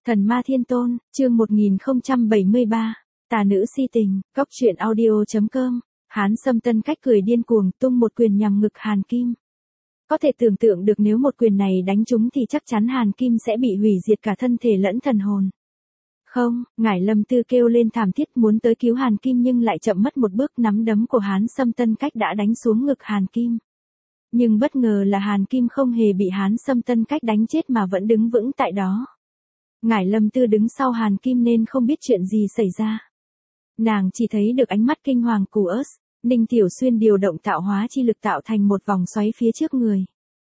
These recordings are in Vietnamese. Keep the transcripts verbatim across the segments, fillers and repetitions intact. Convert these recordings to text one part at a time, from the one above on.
Thần ma thiên tôn, chương một nghìn không trăm bảy mươi ba, tà nữ si tình, góc truyện audio.com, Hán Sâm Tân Cách cười điên cuồng tung một quyền nhằm ngực Hàn Kim. Có thể tưởng tượng được nếu một quyền này đánh trúng thì chắc chắn Hàn Kim sẽ bị hủy diệt cả thân thể lẫn thần hồn. Không, Ngải Lâm Tư kêu lên thảm thiết muốn tới cứu Hàn Kim nhưng lại chậm mất một bước, nắm đấm của Hán Sâm Tân Cách đã đánh xuống ngực Hàn Kim. Nhưng bất ngờ là Hàn Kim không hề bị Hán Sâm Tân Cách đánh chết mà vẫn đứng vững tại đó. Ngải Lâm Tư đứng sau Hàn Kim nên không biết chuyện gì xảy ra. Nàng chỉ thấy được ánh mắt kinh hoàng của ớt, Ninh Tiểu Xuyên điều động tạo hóa chi lực tạo thành một vòng xoáy phía trước người.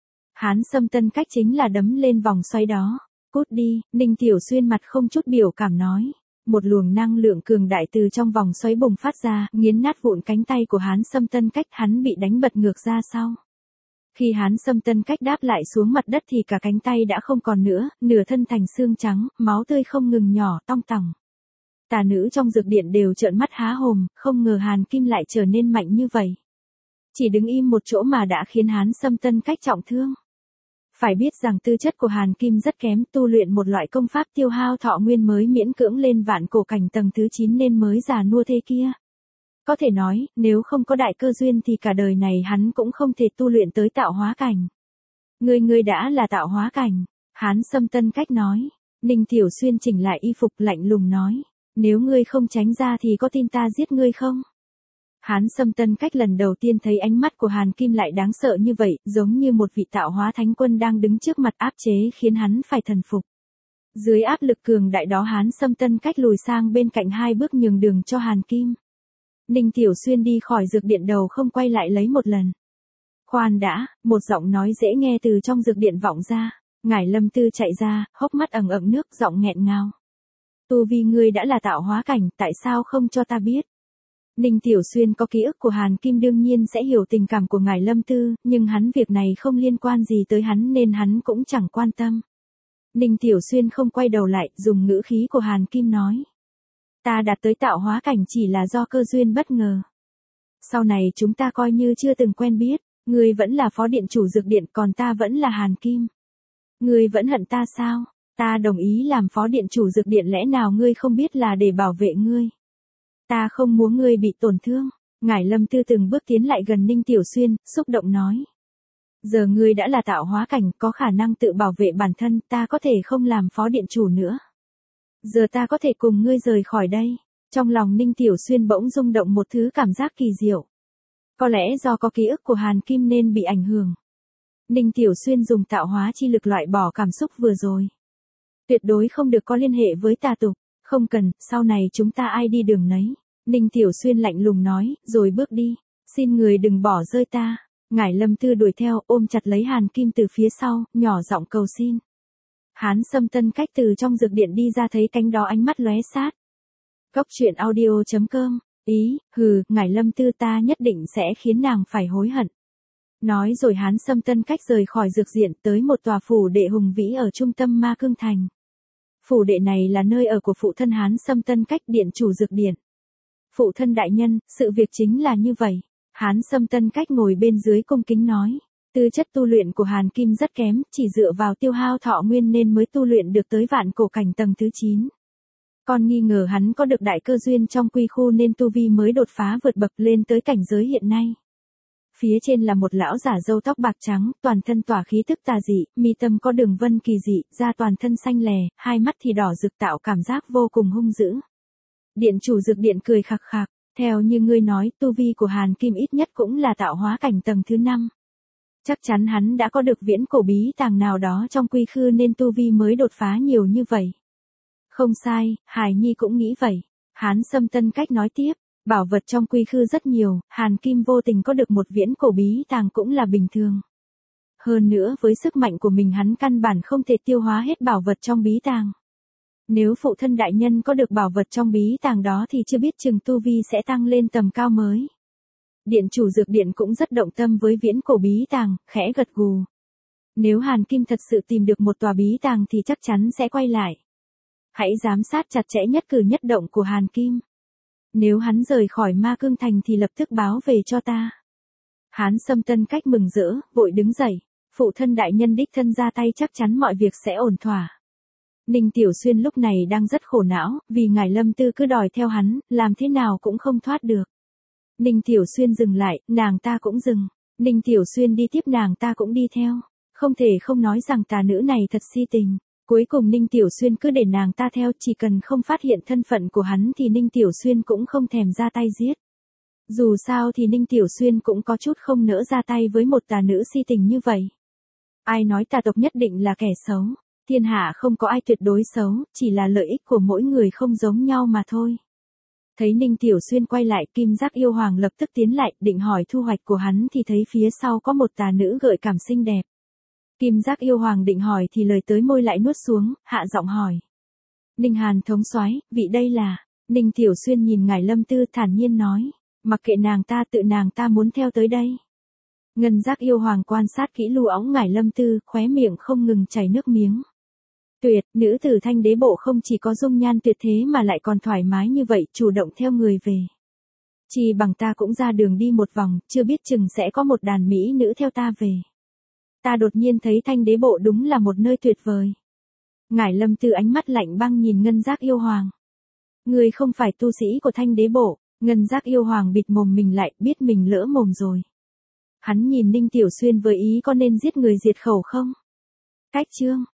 Hán Sâm Tân Cách chính là đấm lên vòng xoáy đó. Cút đi, Ninh Tiểu Xuyên mặt không chút biểu cảm nói. Một luồng năng lượng cường đại từ trong vòng xoáy bùng phát ra, nghiến nát vụn cánh tay của Hán Sâm Tân Cách, hắn bị đánh bật ngược ra sau. Khi Hán Sâm Tân Cách đáp lại xuống mặt đất thì cả cánh tay đã không còn nữa, nửa thân thành xương trắng, máu tươi không ngừng nhỏ tong tòng. Tà nữ trong dược điện đều trợn mắt há hồn, không ngờ Hàn Kim lại trở nên mạnh như vậy. Chỉ đứng im một chỗ mà đã khiến Hán Sâm Tân Cách trọng thương. Phải biết rằng tư chất của Hàn Kim rất kém, tu luyện một loại công pháp tiêu hao thọ nguyên mới miễn cưỡng lên vạn cổ cảnh tầng thứ chín nên mới già nua thế kia. Có thể nói, nếu không có đại cơ duyên thì cả đời này hắn cũng không thể tu luyện tới tạo hóa cảnh. Ngươi ngươi đã là tạo hóa cảnh, Hán Sâm Tân Cách nói. Ninh Tiểu Xuyên chỉnh lại y phục lạnh lùng nói, nếu ngươi không tránh ra thì có tin ta giết ngươi không? Hán Sâm Tân Cách lần đầu tiên thấy ánh mắt của Hàn Kim lại đáng sợ như vậy, giống như một vị tạo hóa thánh quân đang đứng trước mặt áp chế khiến hắn phải thần phục. Dưới áp lực cường đại đó Hán Sâm Tân Cách lùi sang bên cạnh hai bước nhường đường cho Hàn Kim. Ninh Tiểu Xuyên đi khỏi dược điện đầu không quay lại lấy một lần. Khoan đã, một giọng nói dễ nghe từ trong dược điện vọng ra. Ngải Lâm Tư chạy ra, hốc mắt ẩn ẩn nước, giọng nghẹn ngào. Tu vi ngươi đã là tạo hóa cảnh, tại sao không cho ta biết? Ninh Tiểu Xuyên có ký ức của Hàn Kim đương nhiên sẽ hiểu tình cảm của Ngải Lâm Tư, nhưng hắn việc này không liên quan gì tới hắn nên hắn cũng chẳng quan tâm. Ninh Tiểu Xuyên không quay đầu lại, dùng ngữ khí của Hàn Kim nói. Ta đạt tới tạo hóa cảnh chỉ là do cơ duyên bất ngờ. Sau này chúng ta coi như chưa từng quen biết, ngươi vẫn là phó điện chủ dược điện còn ta vẫn là Hàn Kim. Ngươi vẫn hận ta sao? Ta đồng ý làm phó điện chủ dược điện lẽ nào ngươi không biết là để bảo vệ ngươi? Ta không muốn ngươi bị tổn thương. Ngải Lâm Tư từng bước tiến lại gần Ninh Tiểu Xuyên, xúc động nói. Giờ ngươi đã là tạo hóa cảnh, có khả năng tự bảo vệ bản thân, ta có thể không làm phó điện chủ nữa. Giờ ta có thể cùng ngươi rời khỏi đây. Trong lòng Ninh Tiểu Xuyên bỗng rung động một thứ cảm giác kỳ diệu. Có lẽ do có ký ức của Hàn Kim nên bị ảnh hưởng. Ninh Tiểu Xuyên dùng tạo hóa chi lực loại bỏ cảm xúc vừa rồi. Tuyệt đối không được có liên hệ với tà tục. Không cần, sau này chúng ta ai đi đường nấy. Ninh Tiểu Xuyên lạnh lùng nói, rồi bước đi. Xin người đừng bỏ rơi ta. Ngải Lâm Tư đuổi theo, ôm chặt lấy Hàn Kim từ phía sau, nhỏ giọng cầu xin. Hán Sâm Tân Cách từ trong dược điện đi ra thấy cánh đó ánh mắt lóe sát. Góc truyện audio.com, ý, hừ, Ngải Lâm Tư ta nhất định sẽ khiến nàng phải hối hận. Nói rồi Hán Sâm Tân Cách rời khỏi dược diện tới một tòa phủ đệ hùng vĩ ở trung tâm Ma Cương Thành. Phủ đệ này là nơi ở của phụ thân Hán Sâm Tân Cách, điện chủ dược điện. Phụ thân đại nhân, sự việc chính là như vậy. Hán Sâm Tân Cách ngồi bên dưới cung kính nói. Tư chất tu luyện của Hàn Kim rất kém, chỉ dựa vào tiêu hao thọ nguyên nên mới tu luyện được tới vạn cổ cảnh tầng thứ chín. Con nghi ngờ hắn có được đại cơ duyên trong quy khu nên tu vi mới đột phá vượt bậc lên tới cảnh giới hiện nay. Phía trên là một lão giả râu tóc bạc trắng, toàn thân tỏa khí tức tà dị, mi tâm có đường vân kỳ dị, da toàn thân xanh lè, hai mắt thì đỏ rực tạo cảm giác vô cùng hung dữ. Điện chủ dược điện cười khặc khặc, theo như ngươi nói, tu vi của Hàn Kim ít nhất cũng là tạo hóa cảnh tầng thứ năm. Chắc chắn hắn đã có được viễn cổ bí tàng nào đó trong quy khư nên tu vi mới đột phá nhiều như vậy. Không sai, Hải Nhi cũng nghĩ vậy. Hán Sâm Tân Cách nói tiếp, bảo vật trong quy khư rất nhiều, Hàn Kim vô tình có được một viễn cổ bí tàng cũng là bình thường. Hơn nữa với sức mạnh của mình hắn căn bản không thể tiêu hóa hết bảo vật trong bí tàng. Nếu phụ thân đại nhân có được bảo vật trong bí tàng đó thì chưa biết chừng tu vi sẽ tăng lên tầm cao mới. Điện chủ dược điện cũng rất động tâm với viễn cổ bí tàng, khẽ gật gù. Nếu Hàn Kim thật sự tìm được một tòa bí tàng thì chắc chắn sẽ quay lại. Hãy giám sát chặt chẽ nhất cử nhất động của Hàn Kim. Nếu hắn rời khỏi Ma Cương Thành thì lập tức báo về cho ta. Hán Sâm Tân Cách mừng rỡ, vội đứng dậy. Phụ thân đại nhân đích thân ra tay chắc chắn mọi việc sẽ ổn thỏa. Ninh Tiểu Xuyên lúc này đang rất khổ não, vì ngải Lâm Tư cứ đòi theo hắn, làm thế nào cũng không thoát được. Ninh Tiểu Xuyên dừng lại, nàng ta cũng dừng. Ninh Tiểu Xuyên đi tiếp, nàng ta cũng đi theo. Không thể không nói rằng tà nữ này thật si tình. Cuối cùng Ninh Tiểu Xuyên cứ để nàng ta theo, chỉ cần không phát hiện thân phận của hắn thì Ninh Tiểu Xuyên cũng không thèm ra tay giết. Dù sao thì Ninh Tiểu Xuyên cũng có chút không nỡ ra tay với một tà nữ si tình như vậy. Ai nói tà tộc nhất định là kẻ xấu? Thiên hạ không có ai tuyệt đối xấu, chỉ là lợi ích của mỗi người không giống nhau mà thôi. Thấy Ninh Tiểu Xuyên quay lại, Kim Giác Yêu Hoàng lập tức tiến lại, định hỏi thu hoạch của hắn thì thấy phía sau có một tà nữ gợi cảm xinh đẹp. Kim Giác Yêu Hoàng định hỏi thì lời tới môi lại nuốt xuống, hạ giọng hỏi. Ninh Hàn thống soái, vị đây là... Ninh Tiểu Xuyên nhìn ngải Lâm Tư thản nhiên nói, mặc kệ nàng ta, tự nàng ta muốn theo tới đây. Ngân Giác Yêu Hoàng quan sát kỹ lù óng ngải Lâm Tư, khóe miệng không ngừng chảy nước miếng. Tuyệt, nữ tử Thanh Đế Bộ không chỉ có dung nhan tuyệt thế mà lại còn thoải mái như vậy, chủ động theo người về. Chỉ bằng ta cũng ra đường đi một vòng, chưa biết chừng sẽ có một đàn mỹ nữ theo ta về. Ta đột nhiên thấy Thanh Đế Bộ đúng là một nơi tuyệt vời. Ngải Lâm Tư ánh mắt lạnh băng nhìn Ngân Giác Yêu Hoàng. Người không phải tu sĩ của Thanh Đế Bộ. Ngân Giác Yêu Hoàng bịt mồm mình lại, biết mình lỡ mồm rồi. Hắn nhìn Ninh Tiểu Xuyên với ý có nên giết người diệt khẩu không? Cách chương